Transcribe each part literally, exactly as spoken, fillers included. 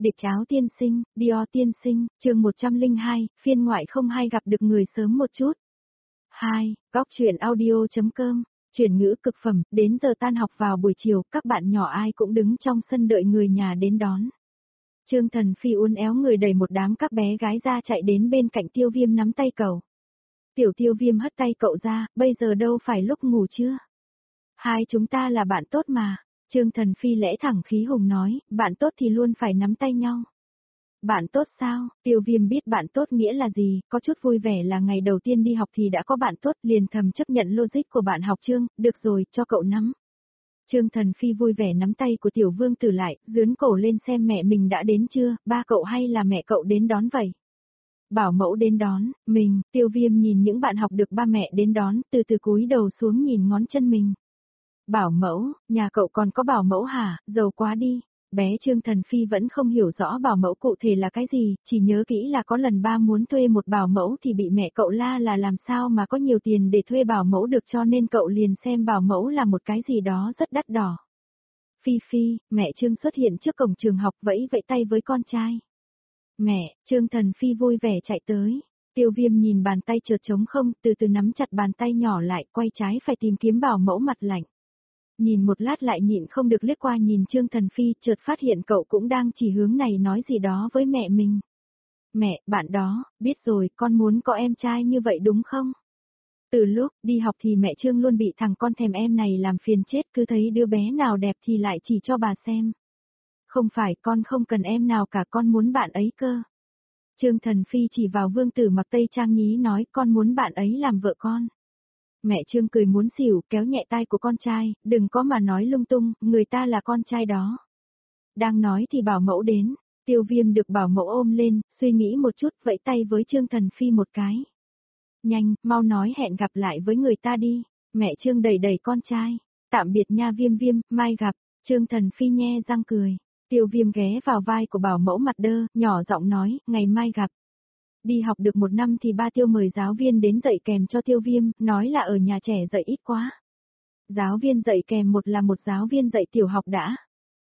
Địch áo tiên sinh, Dior tiên sinh, chương một trăm lẻ hai, phiên ngoại không hay gặp được người sớm một chút. hai. Góc truyện audio.com, chuyển ngữ cực phẩm, đến giờ tan học vào buổi chiều, các bạn nhỏ ai cũng đứng trong sân đợi người nhà đến đón. Trương Thần Phi uốn éo người đẩy một đám các bé gái ra chạy đến bên cạnh Tiêu Viêm nắm tay cậu. Tiểu Tiêu Viêm hất tay cậu ra, bây giờ đâu phải lúc ngủ chưa? Hai chúng ta là bạn tốt mà. Trương Thần Phi lẽ thẳng khí hùng nói, bạn tốt thì luôn phải nắm tay nhau. Bạn tốt sao? Tiêu Viêm biết bạn tốt nghĩa là gì, có chút vui vẻ là ngày đầu tiên đi học thì đã có bạn tốt, liền thầm chấp nhận logic của bạn học Trương, được rồi, cho cậu nắm. Trương Thần Phi vui vẻ nắm tay của Tiểu Vương Tử lại, dướn cổ lên xem mẹ mình đã đến chưa, ba cậu hay là mẹ cậu đến đón vậy? Bảo mẫu đến đón, mình, Tiêu Viêm nhìn những bạn học được ba mẹ đến đón, từ từ cúi đầu xuống nhìn ngón chân mình. Bảo mẫu, nhà cậu còn có bảo mẫu hả, giàu quá đi. Bé Trương Thần Phi vẫn không hiểu rõ bảo mẫu cụ thể là cái gì, chỉ nhớ kỹ là có lần ba muốn thuê một bảo mẫu thì bị mẹ cậu la là làm sao mà có nhiều tiền để thuê bảo mẫu được, cho nên cậu liền xem bảo mẫu là một cái gì đó rất đắt đỏ. Phi Phi, mẹ Trương xuất hiện trước cổng trường học vẫy vẫy tay với con trai. Mẹ, Trương Thần Phi vui vẻ chạy tới. Tiêu Viêm nhìn bàn tay trượt trống không, từ từ nắm chặt bàn tay nhỏ lại, quay trái phải tìm kiếm bảo mẫu mặt lạnh. Nhìn một lát lại nhịn không được liếc qua nhìn Trương Thần Phi, chợt phát hiện cậu cũng đang chỉ hướng này nói gì đó với mẹ mình. Mẹ, bạn đó, biết rồi, con muốn có em trai như vậy đúng không? Từ lúc đi học thì mẹ Trương luôn bị thằng con thèm em này làm phiền chết, cứ thấy đứa bé nào đẹp thì lại chỉ cho bà xem. Không phải, con không cần em nào cả, con muốn bạn ấy cơ. Trương Thần Phi chỉ vào Vương Tử mặc tây trang nhí nói, con muốn bạn ấy làm vợ con. Mẹ Trương cười muốn xỉu, kéo nhẹ tay của con trai, đừng có mà nói lung tung, người ta là con trai đó. Đang nói thì bảo mẫu đến, Tiêu Viêm được bảo mẫu ôm lên, suy nghĩ một chút, vẫy tay với Trương Thần Phi một cái. Nhanh, mau nói hẹn gặp lại với người ta đi, mẹ Trương đẩy đẩy con trai, tạm biệt nha Viêm Viêm, mai gặp, Trương Thần Phi nhe răng cười, Tiêu Viêm ghé vào vai của bảo mẫu mặt đơ, nhỏ giọng nói, ngày mai gặp. Đi học được một năm thì ba Tiêu mời giáo viên đến dạy kèm cho Tiêu Viêm, nói là ở nhà trẻ dạy ít quá. Giáo viên dạy kèm một là một giáo viên dạy tiểu học đã.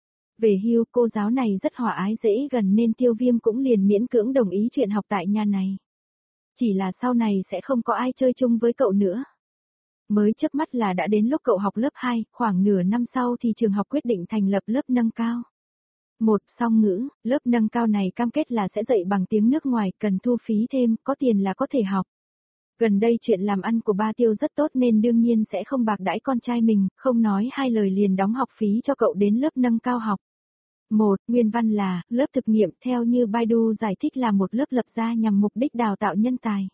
Về hưu cô giáo này rất hòa ái dễ gần nên Tiêu Viêm cũng liền miễn cưỡng đồng ý chuyện học tại nhà này. Chỉ là sau này sẽ không có ai chơi chung với cậu nữa. Mới chớp mắt là đã đến lúc cậu học lớp hai, khoảng nửa năm sau thì trường học quyết định thành lập lớp nâng cao. Một, song ngữ, lớp nâng cao này cam kết là sẽ dạy bằng tiếng nước ngoài, cần thu phí thêm, có tiền là có thể học. Gần đây chuyện làm ăn của ba Tiêu rất tốt nên đương nhiên sẽ không bạc đãi con trai mình, không nói hai lời liền đóng học phí cho cậu đến lớp nâng cao học. Một, nguyên văn là, lớp thực nghiệm theo như Baidu giải thích là một lớp lập ra nhằm mục đích đào tạo nhân tài.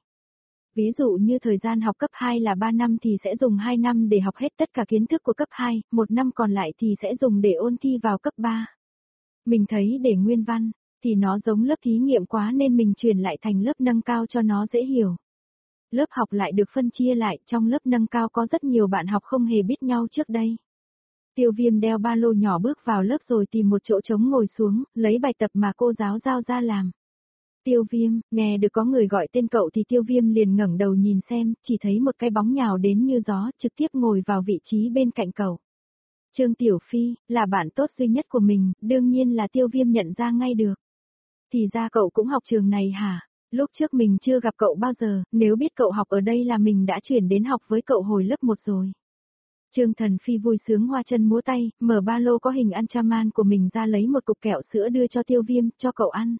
Ví dụ như thời gian học cấp hai là ba năm thì sẽ dùng hai năm để học hết tất cả kiến thức của cấp hai, một năm còn lại thì sẽ dùng để ôn thi vào cấp ba. Mình thấy để nguyên văn, thì nó giống lớp thí nghiệm quá nên mình chuyển lại thành lớp nâng cao cho nó dễ hiểu. Lớp học lại được phân chia lại, trong lớp nâng cao có rất nhiều bạn học không hề biết nhau trước đây. Tiêu Viêm đeo ba lô nhỏ bước vào lớp rồi tìm một chỗ trống ngồi xuống, lấy bài tập mà cô giáo giao ra làm. Tiêu Viêm, nghe được có người gọi tên cậu thì Tiêu Viêm liền ngẩng đầu nhìn xem, chỉ thấy một cái bóng nhào đến như gió, trực tiếp ngồi vào vị trí bên cạnh cậu. Trương Tiểu Phi, là bạn tốt duy nhất của mình, đương nhiên là Tiêu Viêm nhận ra ngay được. Thì ra cậu cũng học trường này hả? Lúc trước mình chưa gặp cậu bao giờ, nếu biết cậu học ở đây là mình đã chuyển đến học với cậu hồi lớp một rồi. Trương Thần Phi vui sướng hoa chân múa tay, mở ba lô có hình Antraman của mình ra lấy một cục kẹo sữa đưa cho Tiêu Viêm, cho cậu ăn.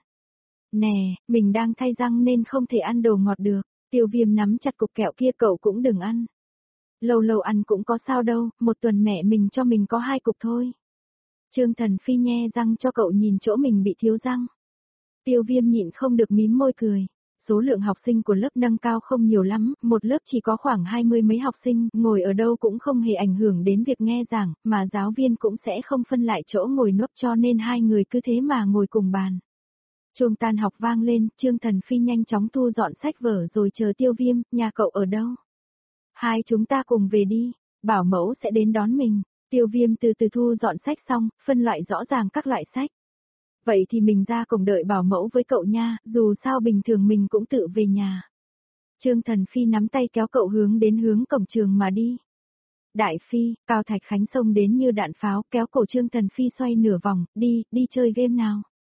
Nè, mình đang thay răng nên không thể ăn đồ ngọt được, Tiêu Viêm nắm chặt cục kẹo kia, cậu cũng đừng ăn. Lâu lâu ăn cũng có sao đâu, một tuần mẹ mình cho mình có hai cục thôi. Trương Thần Phi nhe răng cho cậu nhìn chỗ mình bị thiếu răng. Tiêu Viêm nhịn không được mím môi cười. Số lượng học sinh của lớp nâng cao không nhiều lắm, một lớp chỉ có khoảng hai mươi mấy học sinh, ngồi ở đâu cũng không hề ảnh hưởng đến việc nghe giảng, mà giáo viên cũng sẽ không phân lại chỗ ngồi núp cho nên hai người cứ thế mà ngồi cùng bàn. Chuông tan học vang lên, Trương Thần Phi nhanh chóng thu dọn sách vở rồi chờ Tiêu Viêm, nhà cậu ở đâu? Hai chúng ta cùng về đi, bảo mẫu sẽ đến đón mình. Tiêu Viêm từ từ thu dọn sách xong, phân loại rõ ràng các loại sách. Vậy thì mình ra cổng đợi bảo mẫu với cậu nha, dù sao bình thường mình cũng tự về nhà. Trương Thần Phi nắm tay kéo cậu hướng đến hướng cổng trường mà đi. Đại Phi, Cao Thạch Khánh xông đến như đạn pháo, kéo cổ Trương Thần Phi xoay nửa vòng, đi, đi chơi game nào.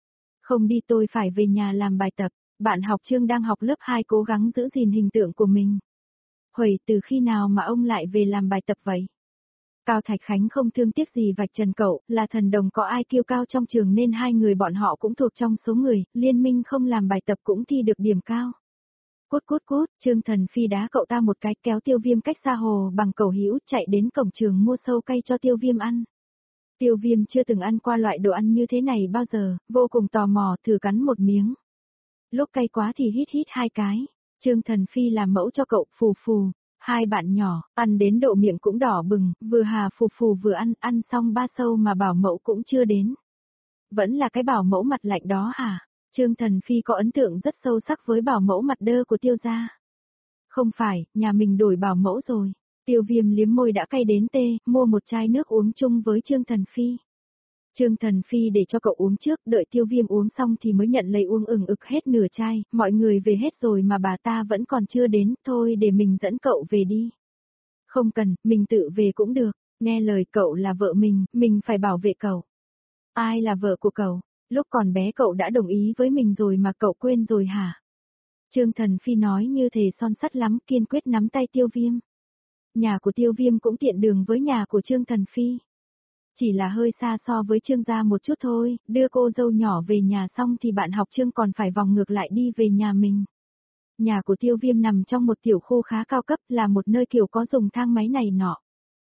Không đi tôi phải về nhà làm bài tập, bạn học Trương đang học lớp hai cố gắng giữ gìn hình tượng của mình. Huẩy, từ khi nào mà ông lại về làm bài tập vậy? Cao Thạch Khánh không thương tiếc gì vạch trần cậu, là thần đồng có ai kiêu cao trong trường nên hai người bọn họ cũng thuộc trong số người, liên minh không làm bài tập cũng thi được điểm cao. Cút cút cút, Trương Thần Phi đá cậu ta một cái kéo Tiêu Viêm cách xa hồ bằng cầu hữu chạy đến cổng trường mua sâu cay cho Tiêu Viêm ăn. Tiêu Viêm chưa từng ăn qua loại đồ ăn như thế này bao giờ, vô cùng tò mò thử cắn một miếng. Lúc cay quá thì hít hít hai cái, Trương Thần Phi làm mẫu cho cậu phù phù. Hai bạn nhỏ, ăn đến độ miệng cũng đỏ bừng, vừa hà phù phù vừa ăn, ăn xong ba sâu mà bảo mẫu cũng chưa đến. Vẫn là cái bảo mẫu mặt lạnh đó hả? Trương Thần Phi có ấn tượng rất sâu sắc với bảo mẫu mặt đơ của Tiêu gia. Không phải, nhà mình đổi bảo mẫu rồi. Tiêu Viêm liếm môi đã cay đến tê, mua một chai nước uống chung với Trương Thần Phi. Trương Thần Phi để cho cậu uống trước, đợi Tiêu Viêm uống xong thì mới nhận lấy uống ừng ực hết nửa chai, mọi người về hết rồi mà bà ta vẫn còn chưa đến, thôi để mình dẫn cậu về đi. Không cần, mình tự về cũng được, nghe lời cậu là vợ mình, mình phải bảo vệ cậu. Ai là vợ của cậu? Lúc còn bé cậu đã đồng ý với mình rồi mà cậu quên rồi hả? Trương Thần Phi nói như thề son sắt lắm, kiên quyết nắm tay Tiêu Viêm. Nhà của Tiêu Viêm cũng tiện đường với nhà của Trương Thần Phi. Chỉ là hơi xa so với Trương gia một chút thôi, đưa cô dâu nhỏ về nhà xong thì bạn học Trương còn phải vòng ngược lại đi về nhà mình. Nhà của Tiêu Viêm nằm trong một tiểu khu khá cao cấp, là một nơi kiểu có dùng thang máy này nọ.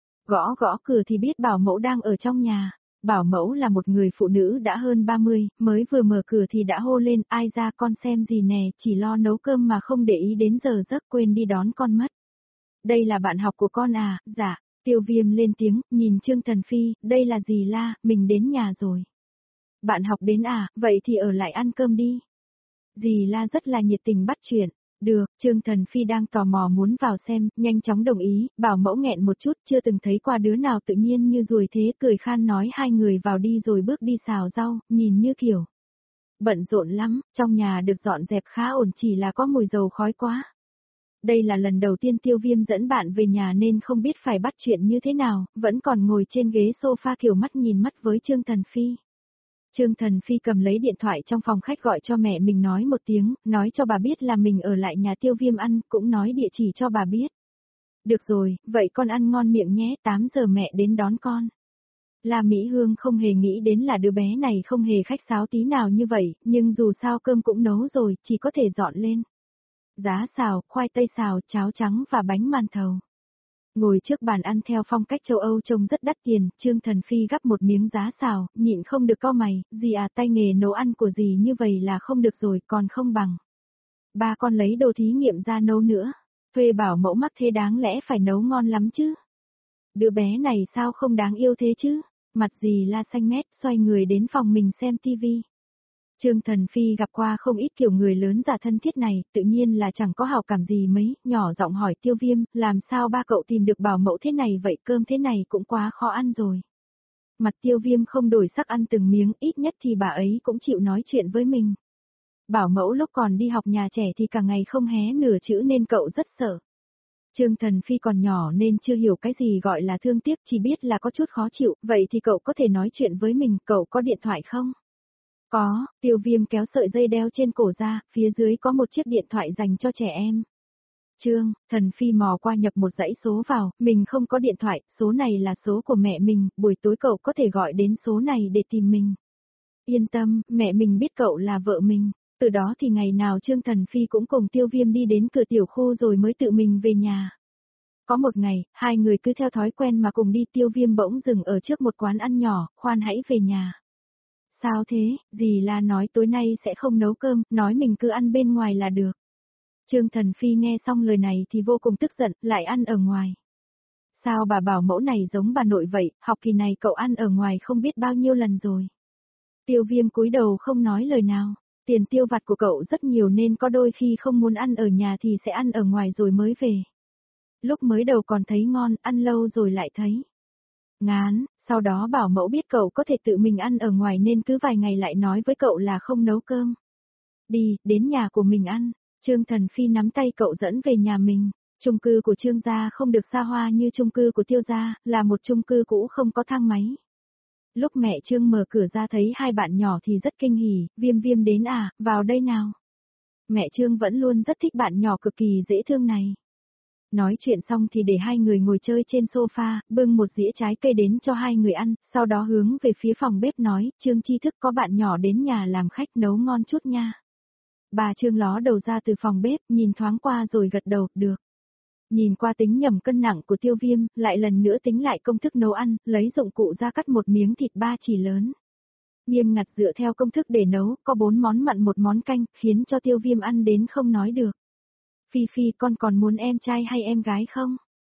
Gõ gõ cửa thì biết bảo mẫu đang ở trong nhà. Bảo mẫu là một người phụ nữ đã hơn ba mươi, mới vừa mở cửa thì đã hô lên, ai ra con xem gì nè, chỉ lo nấu cơm mà không để ý đến giờ giấc, quên đi đón con mất. Đây là bạn học của con à? Dạ. Tiêu Viêm lên tiếng, nhìn Trương Thần Phi, đây là gì la, mình đến nhà rồi. Bạn học đến à, vậy thì ở lại ăn cơm đi. Dì La rất là nhiệt tình bắt chuyện. Được, Trương Thần Phi đang tò mò muốn vào xem, nhanh chóng đồng ý, bảo mẫu nghẹn một chút, chưa từng thấy qua đứa nào tự nhiên như ruồi thế, cười khan nói hai người vào đi rồi bước đi xào rau, nhìn như kiểu bận rộn lắm, trong nhà được dọn dẹp khá ổn, chỉ là có mùi dầu khói quá. Đây là lần đầu tiên Tiêu Viêm dẫn bạn về nhà nên không biết phải bắt chuyện như thế nào, vẫn còn ngồi trên ghế sofa kiểu mắt nhìn mắt với Trương Thần Phi. Trương Thần Phi cầm lấy điện thoại trong phòng khách gọi cho mẹ mình nói một tiếng, nói cho bà biết là mình ở lại nhà Tiêu Viêm ăn, cũng nói địa chỉ cho bà biết. Được rồi, vậy con ăn ngon miệng nhé, tám giờ mẹ đến đón con. La Mỹ Hương không hề nghĩ đến là đứa bé này không hề khách sáo tí nào như vậy, nhưng dù sao cơm cũng nấu rồi, chỉ có thể dọn lên. Giá xào, khoai tây xào, cháo trắng và bánh màn thầu. Ngồi trước bàn ăn theo phong cách châu Âu trông rất đắt tiền, Trương Thần Phi gắp một miếng giá xào, nhịn không được cau mày, dì à, tay nghề nấu ăn của dì như vậy là không được rồi, còn không bằng. Ba con lấy đồ thí nghiệm ra nấu nữa, thuê bảo mẫu mắc thế đáng lẽ phải nấu ngon lắm chứ. Đứa bé này sao không đáng yêu thế chứ, mặt dì La xanh mét, xoay người đến phòng mình xem tivi. Trương Thần Phi gặp qua không ít kiểu người lớn già thân thiết này, tự nhiên là chẳng có hảo cảm gì mấy, nhỏ giọng hỏi Tiêu Viêm, làm sao ba cậu tìm được bảo mẫu thế này vậy, cơm thế này cũng quá khó ăn rồi. Mặt Tiêu Viêm không đổi sắc ăn từng miếng, ít nhất thì bà ấy cũng chịu nói chuyện với mình. Bảo mẫu lúc còn đi học nhà trẻ thì cả ngày không hé nửa chữ nên cậu rất sợ. Trương Thần Phi còn nhỏ nên chưa hiểu cái gì gọi là thương tiếc, chỉ biết là có chút khó chịu, vậy thì cậu có thể nói chuyện với mình, cậu có điện thoại không? Có, Tiêu Viêm kéo sợi dây đeo trên cổ ra, phía dưới có một chiếc điện thoại dành cho trẻ em. Trương, Thần Phi mò qua nhập một dãy số vào, mình không có điện thoại, số này là số của mẹ mình, buổi tối cậu có thể gọi đến số này để tìm mình. Yên tâm, mẹ mình biết cậu là vợ mình, từ đó thì ngày nào Trương Thần Phi cũng cùng Tiêu Viêm đi đến cửa tiểu khu rồi mới tự mình về nhà. Có một ngày, hai người cứ theo thói quen mà cùng đi, Tiêu Viêm bỗng dừng ở trước một quán ăn nhỏ, khoan hãy về nhà. Sao thế, dì La nói tối nay sẽ không nấu cơm, nói mình cứ ăn bên ngoài là được. Trương Thần Phi nghe xong lời này thì vô cùng tức giận, lại ăn ở ngoài. Sao bà bảo mẫu này giống bà nội vậy, học kỳ này cậu ăn ở ngoài không biết bao nhiêu lần rồi. Tiêu Viêm cúi đầu không nói lời nào, tiền tiêu vặt của cậu rất nhiều nên có đôi khi không muốn ăn ở nhà thì sẽ ăn ở ngoài rồi mới về. Lúc mới đầu còn thấy ngon, ăn lâu rồi lại thấy ngán, sau đó bảo mẫu biết cậu có thể tự mình ăn ở ngoài nên cứ vài ngày lại nói với cậu là không nấu cơm. Đi, đến nhà của mình ăn, Trương Thần Phi nắm tay cậu dẫn về nhà mình. Chung cư của Trương gia không được xa hoa như chung cư của Tiêu gia, là một chung cư cũ không có thang máy. Lúc mẹ Trương mở cửa ra thấy hai bạn nhỏ thì rất kinh hỉ, Viêm Viêm đến à, vào đây nào. Mẹ Trương vẫn luôn rất thích bạn nhỏ cực kỳ dễ thương này. Nói chuyện xong thì để hai người ngồi chơi trên sofa, bưng một dĩa trái cây đến cho hai người ăn, sau đó hướng về phía phòng bếp nói, Trương Tri Thức có bạn nhỏ đến nhà làm khách nấu ngon chút nha. Bà Trương ló đầu ra từ phòng bếp, nhìn thoáng qua rồi gật đầu, được. Nhìn qua tính nhầm cân nặng của Tiêu Viêm, lại lần nữa tính lại công thức nấu ăn, lấy dụng cụ ra cắt một miếng thịt ba chỉ lớn. Nghiêm ngặt dựa theo công thức để nấu, có bốn món mặn một món canh, khiến cho Tiêu Viêm ăn đến không nói được. Phi Phi, con còn muốn em trai hay em gái không?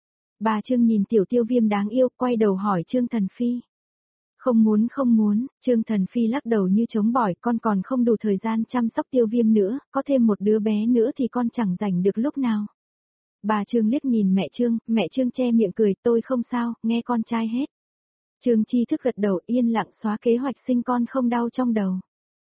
Bà Trương nhìn tiểu Tiêu Viêm đáng yêu, quay đầu hỏi Trương Thần Phi. Không muốn không muốn, Trương Thần Phi lắc đầu như chống bỏi, con còn không đủ thời gian chăm sóc Tiêu Viêm nữa, có thêm một đứa bé nữa thì con chẳng rảnh được lúc nào. Bà Trương liếc nhìn mẹ Trương, mẹ Trương che miệng cười, tôi không sao, nghe con trai hết. Trương Tri Thức gật đầu yên lặng xóa kế hoạch sinh con không đau trong đầu.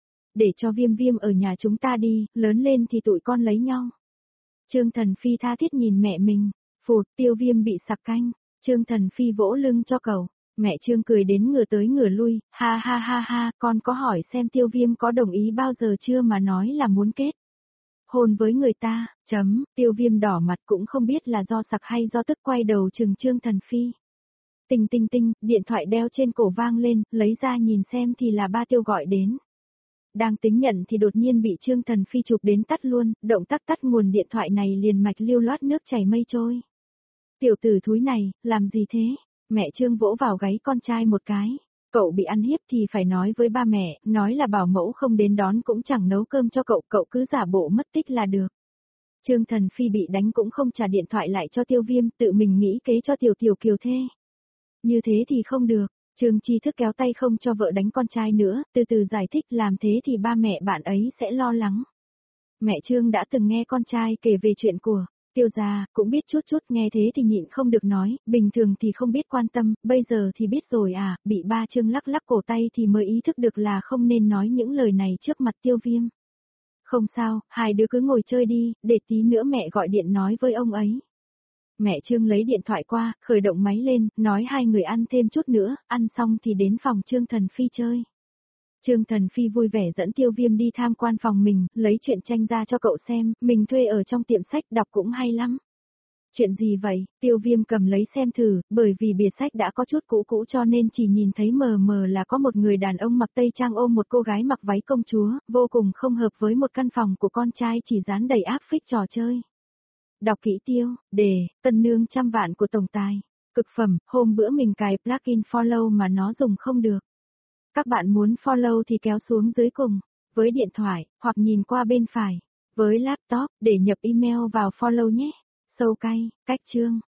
Để cho Viêm Viêm ở nhà chúng ta đi, lớn lên thì tụi con lấy nhau. Trương Thần Phi tha thiết nhìn mẹ mình, phụt, Tiêu Viêm bị sặc canh, Trương Thần Phi vỗ lưng cho cậu. Mẹ Trương cười đến ngửa tới ngửa lui, ha ha ha ha, con có hỏi xem Tiêu Viêm có đồng ý bao giờ chưa mà nói là muốn kết hôn với người ta, chấm, Tiêu Viêm đỏ mặt cũng không biết là do sặc hay do tức quay đầu trừng Trương Thần Phi. Tinh tinh tinh, điện thoại đeo trên cổ vang lên, lấy ra nhìn xem thì là ba Tiêu gọi đến. Đang tính nhận thì đột nhiên bị Trương Thần Phi chụp đến tắt luôn, động tác tắt nguồn điện thoại này liền mạch lưu loát nước chảy mây trôi. Tiểu tử thúi này, làm gì thế? Mẹ Trương vỗ vào gáy con trai một cái. Cậu bị ăn hiếp thì phải nói với ba mẹ, nói là bảo mẫu không đến đón cũng chẳng nấu cơm cho cậu, cậu cứ giả bộ mất tích là được. Trương Thần Phi bị đánh cũng không trả điện thoại lại cho Tiêu Viêm, tự mình nghĩ kế cho Tiểu Tiểu Kiều thê. Như thế thì không được, Trương Tri Thức kéo tay không cho vợ đánh con trai nữa, từ từ giải thích làm thế thì ba mẹ bạn ấy sẽ lo lắng. Mẹ Trương đã từng nghe con trai kể về chuyện của Tiêu gia, cũng biết chút chút, nghe thế thì nhịn không được nói, bình thường thì không biết quan tâm, bây giờ thì biết rồi à, bị ba Trương lắc lắc cổ tay thì mới ý thức được là không nên nói những lời này trước mặt Tiêu Viêm. Không sao, hai đứa cứ ngồi chơi đi, để tí nữa mẹ gọi điện nói với ông ấy. Mẹ Trương lấy điện thoại qua, khởi động máy lên, nói hai người ăn thêm chút nữa, ăn xong thì đến phòng Trương Thần Phi chơi. Trương Thần Phi vui vẻ dẫn Tiêu Viêm đi tham quan phòng mình, lấy truyện tranh ra cho cậu xem, mình thuê ở trong tiệm sách đọc cũng hay lắm. Chuyện gì vậy? Tiêu Viêm cầm lấy xem thử, bởi vì bìa sách đã có chút cũ cũ cho nên chỉ nhìn thấy mờ mờ là có một người đàn ông mặc tây trang ôm một cô gái mặc váy công chúa, vô cùng không hợp với một căn phòng của con trai chỉ dán đầy áp phích trò chơi. Đọc kỹ Tiêu, đề, tân nương trăm vạn của tổng tài. Cực phẩm, hôm bữa mình cài plugin follow mà nó dùng không được. Các bạn muốn follow thì kéo xuống dưới cùng, với điện thoại, hoặc nhìn qua bên phải, với laptop, để nhập email vào follow nhé. Sâu cay, cách chương.